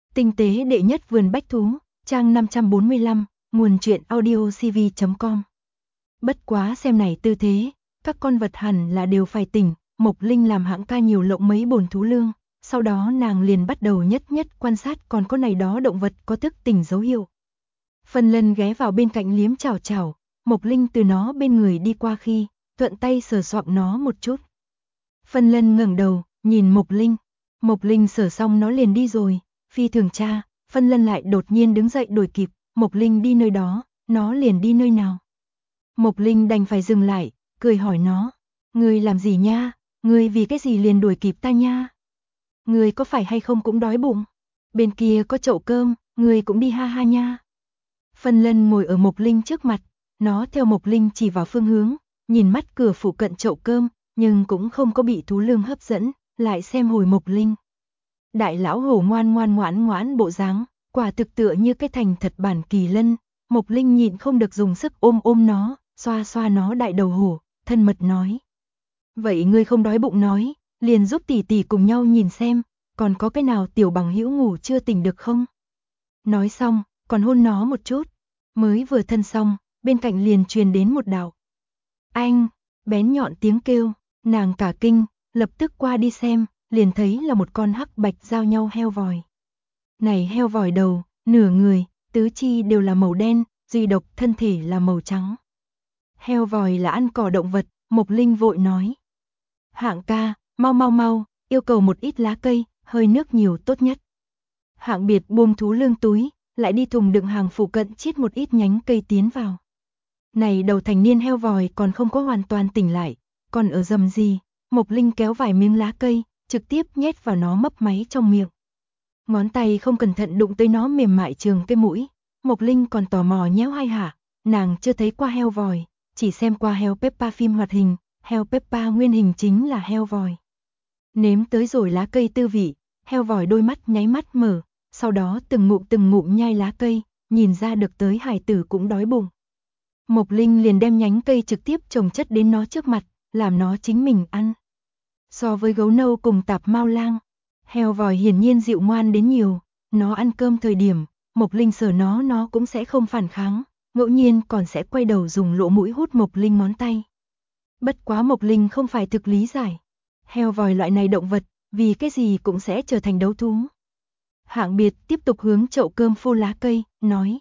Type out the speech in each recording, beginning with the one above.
Tinh tế đệ nhất vườn bách thú, trang 545, nguồn truyện audiocv.com. Bất quá xem này tư thế, các con vật hẳn là đều phải tỉnh, Mộc Linh làm hãng ca nhiều lộng mấy bồn thú lương, sau đó nàng liền bắt đầu nhất quan sát còn có này đó động vật có thức tỉnh dấu hiệu. Phân Lân ghé vào bên cạnh liếm chào chào, Mộc Linh từ nó bên người đi qua khi, thuận tay sờ soạng nó một chút. Phân Lân ngẩng đầu, nhìn Mộc Linh sờ xong nó liền đi rồi, phi thường cha, Phân Lân lại đột nhiên đứng dậy đuổi kịp, Mộc Linh đi nơi đó, nó liền đi nơi nào. Mộc Linh đành phải dừng lại, cười hỏi nó, ngươi làm gì nha, ngươi vì cái gì liền đuổi kịp ta nha. Ngươi có phải hay không cũng đói bụng, bên kia có chậu cơm, ngươi cũng đi ha ha nha. Phân Lân ngồi ở Mộc Linh trước mặt, nó theo Mộc Linh chỉ vào phương hướng, nhìn mắt cửa phụ cận chậu cơm, nhưng cũng không có bị thú lương hấp dẫn, lại xem hồi Mộc Linh. Đại lão hổ ngoan bộ dáng, quả thực tựa như cái thành thật bản kỳ lân, Mộc Linh nhịn không được dùng sức ôm nó, xoa nó đại đầu hổ, thân mật nói. Vậy ngươi không đói bụng nói, liền giúp tỷ tỷ cùng nhau nhìn xem, còn có cái nào tiểu bằng hữu ngủ chưa tỉnh được không? Nói xong, còn hôn nó một chút, mới vừa thân xong, bên cạnh liền truyền đến một đạo. Anh, bén nhọn tiếng kêu, nàng cả kinh, lập tức qua đi xem, liền thấy là một con hắc bạch giao nhau heo vòi. Này heo vòi đầu, nửa người, tứ chi đều là màu đen, duy độc thân thể là màu trắng. Heo vòi là ăn cỏ động vật, Mộc Linh vội nói. Hạng ca, mau, yêu cầu một ít lá cây, hơi nước nhiều tốt nhất. Hạng biệt buông thú lương túi, lại đi thùng đựng hàng phụ cận chiết một ít nhánh cây tiến vào. Này đầu thành niên heo vòi còn không có hoàn toàn tỉnh lại, còn ở dầm gì, Mộc Linh kéo vài miếng lá cây, trực tiếp nhét vào nó mấp máy trong miệng. Ngón tay không cẩn thận đụng tới nó mềm mại trường cái mũi, Mộc Linh còn tò mò nhéo hai hạ, nàng chưa thấy qua heo vòi, chỉ xem qua heo Peppa phim hoạt hình, heo Peppa nguyên hình chính là heo vòi. Nếm tới rồi lá cây tư vị, heo vòi đôi mắt nháy mắt mở, sau đó từng ngụm nhai lá cây, nhìn ra được tới hải tử cũng đói bụng. Mộc Linh liền đem nhánh cây trực tiếp trồng chất đến nó trước mặt, làm nó chính mình ăn. So với gấu nâu cùng tạp mao lang, heo vòi hiển nhiên dịu ngoan đến nhiều, nó ăn cơm thời điểm, Mộc Linh sờ nó cũng sẽ không phản kháng, ngẫu nhiên còn sẽ quay đầu dùng lỗ mũi hút Mộc Linh ngón tay. Bất quá Mộc Linh không phải thực lý giải, heo vòi loại này động vật, vì cái gì cũng sẽ trở thành đấu thú. Hạng biệt tiếp tục hướng chậu cơm phô lá cây, nói.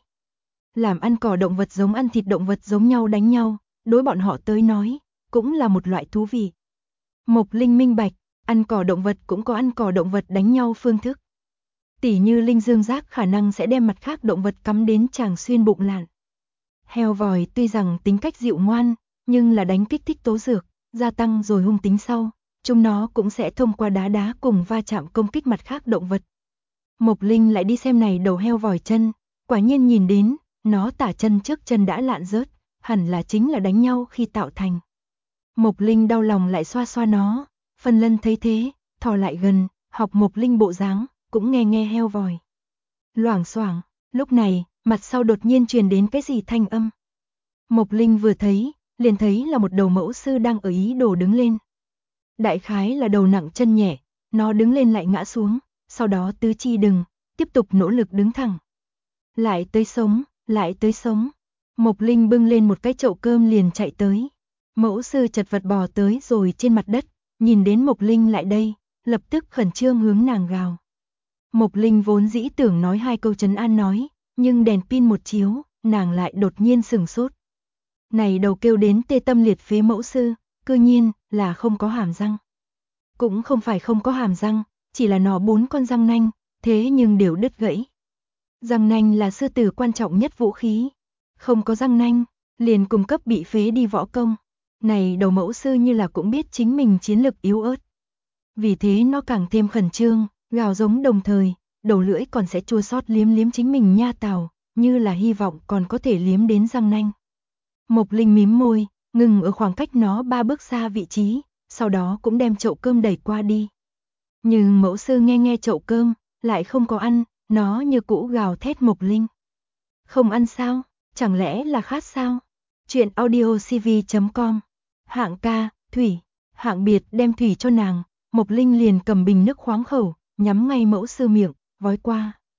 Làm ăn cỏ động vật giống ăn thịt động vật giống nhau đánh nhau, đối bọn họ tới nói, cũng là một loại thú vị. Mộc Linh minh bạch, ăn cỏ động vật cũng có ăn cỏ động vật đánh nhau phương thức. Tỉ như linh dương giác khả năng sẽ đem mặt khác động vật cắm đến chàng xuyên bụng lạn. Heo vòi tuy rằng tính cách dịu ngoan, nhưng là đánh kích thích tố dược, gia tăng rồi hung tính sau, chúng nó cũng sẽ thông qua đá cùng va chạm công kích mặt khác động vật. Mộc Linh lại đi xem này đầu heo vòi chân, quả nhiên nhìn đến, nó tả chân trước chân đã lạn rớt, hẳn là chính là đánh nhau khi tạo thành. Mộc Linh đau lòng lại xoa nó, Phân Lân thấy thế, thò lại gần, học Mộc Linh bộ dáng, cũng nghe heo vòi. Loảng xoảng, lúc này, mặt sau đột nhiên truyền đến cái gì thanh âm. Mộc Linh vừa thấy, liền thấy là một đầu mẫu sư đang ở ý đồ đứng lên. Đại khái là đầu nặng chân nhẹ, nó đứng lên lại ngã xuống, sau đó tứ chi đừng, tiếp tục nỗ lực đứng thẳng. Lại tới sống. Mộc Linh bưng lên một cái chậu cơm liền chạy tới. Mẫu sư chật vật bò tới rồi trên mặt đất, nhìn đến Mộc Linh lại đây, lập tức khẩn trương hướng nàng gào. Mộc Linh vốn dĩ tưởng nói hai câu trấn an nói, nhưng đèn pin một chiếu, nàng lại đột nhiên sửng sốt. Này đầu kêu đến tê tâm liệt phế mẫu sư, cư nhiên là không có hàm răng. Cũng không phải không có hàm răng, chỉ là nó 4 con răng nanh, thế nhưng đều đứt gãy. Răng nanh là sư tử quan trọng nhất vũ khí, không có răng nanh, liền cung cấp bị phế đi võ công. Này đầu mẫu sư như là cũng biết chính mình chiến lực yếu ớt. Vì thế nó càng thêm khẩn trương, gào giống đồng thời, đầu lưỡi còn sẽ chua xót liếm chính mình nha tào, như là hy vọng còn có thể liếm đến răng nanh. Mộc Linh mím môi, ngừng ở khoảng cách nó 3 bước xa vị trí, sau đó cũng đem chậu cơm đẩy qua đi. Nhưng mẫu sư nghe chậu cơm, lại không có ăn, nó như cũ gào thét Mộc Linh. Không ăn sao? Chẳng lẽ là khát sao? Chuyện audiocv.com. Hạng ca, thủy. Hạng biệt đem thủy cho nàng, Mộc Linh liền cầm bình nước khoáng khẩu, nhắm ngay mẫu sư miệng, vói qua.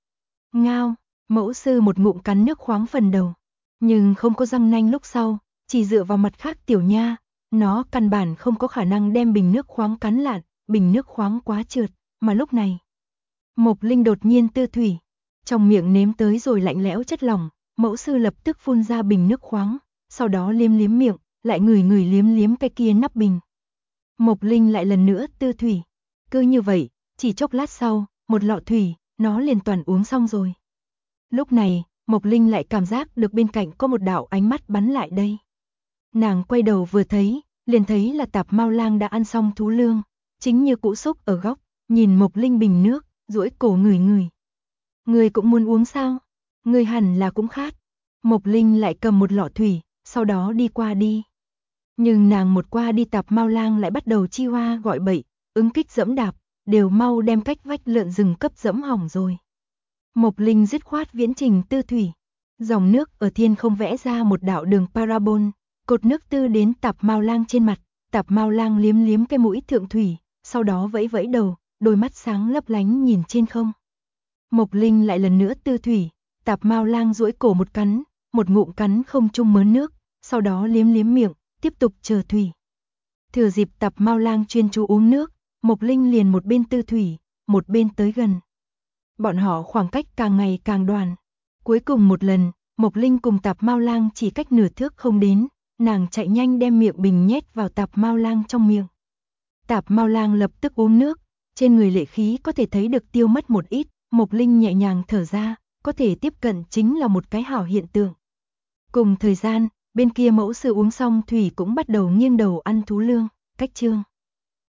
Ngao, mẫu sư một ngụm cắn nước khoáng phần đầu, nhưng không có răng nanh lúc sau, chỉ dựa vào mặt khác tiểu nha, nó căn bản không có khả năng đem bình nước khoáng cắn lạn, bình nước khoáng quá trượt, mà lúc này. Mộc Linh đột nhiên tư thủy, trong miệng nếm tới rồi lạnh lẽo chất lỏng, mẫu sư lập tức phun ra bình nước khoáng, sau đó liếm liếm miệng, lại ngửi ngửi liếm liếm cái kia nắp bình. Mộc Linh lại lần nữa tư thủy, cứ như vậy, chỉ chốc lát sau, một lọ thủy, nó liền toàn uống xong rồi. Lúc này, Mộc Linh lại cảm giác được bên cạnh có một đạo ánh mắt bắn lại đây. Nàng quay đầu vừa thấy, liền thấy là Tạp Mao Lang đã ăn xong thú lương, chính như cũ xúc ở góc, nhìn Mộc Linh bình nước, duỗi cổ ngửi ngửi. Người cũng muốn uống sao? Người hẳn là cũng khát. Mộc Linh lại cầm một lọ thủy, sau đó đi qua đi. Nhưng nàng một qua đi Tạp Mao Lang lại bắt đầu chi hoa gọi bậy, ứng kích dẫm đạp, đều mau đem cách vách lợn rừng cấp dẫm hỏng rồi. Mộc Linh dứt khoát viễn trình tư thủy. Dòng nước ở thiên không vẽ ra một đạo đường parabol, cột nước tư đến Tạp Mao Lang trên mặt, Tạp Mao Lang liếm liếm cái mũi thượng thủy, sau đó vẫy vẫy đầu, đôi mắt sáng lấp lánh nhìn trên không. Mộc Linh lại lần nữa tư thủy, Tạp Mao Lang duỗi cổ một ngụm cắn không trung mớn nước, sau đó liếm liếm miệng, tiếp tục chờ thủy. Thừa dịp Tạp Mao Lang chuyên chú uống nước, Mộc Linh liền một bên tư thủy, một bên tới gần. Bọn họ khoảng cách càng ngày càng đoàn. Cuối cùng một lần, Mộc Linh cùng Tạp Mao Lang chỉ cách nửa thước không đến, nàng chạy nhanh đem miệng bình nhét vào Tạp Mao Lang trong miệng. Tạp Mao Lang lập tức uống nước, trên người lệ khí có thể thấy được tiêu mất một ít, Mộc Linh nhẹ nhàng thở ra, có thể tiếp cận chính là một cái hảo hiện tượng. Cùng thời gian, bên kia mẫu sư uống xong thủy cũng bắt đầu nghiêng đầu ăn thú lương, cách chương.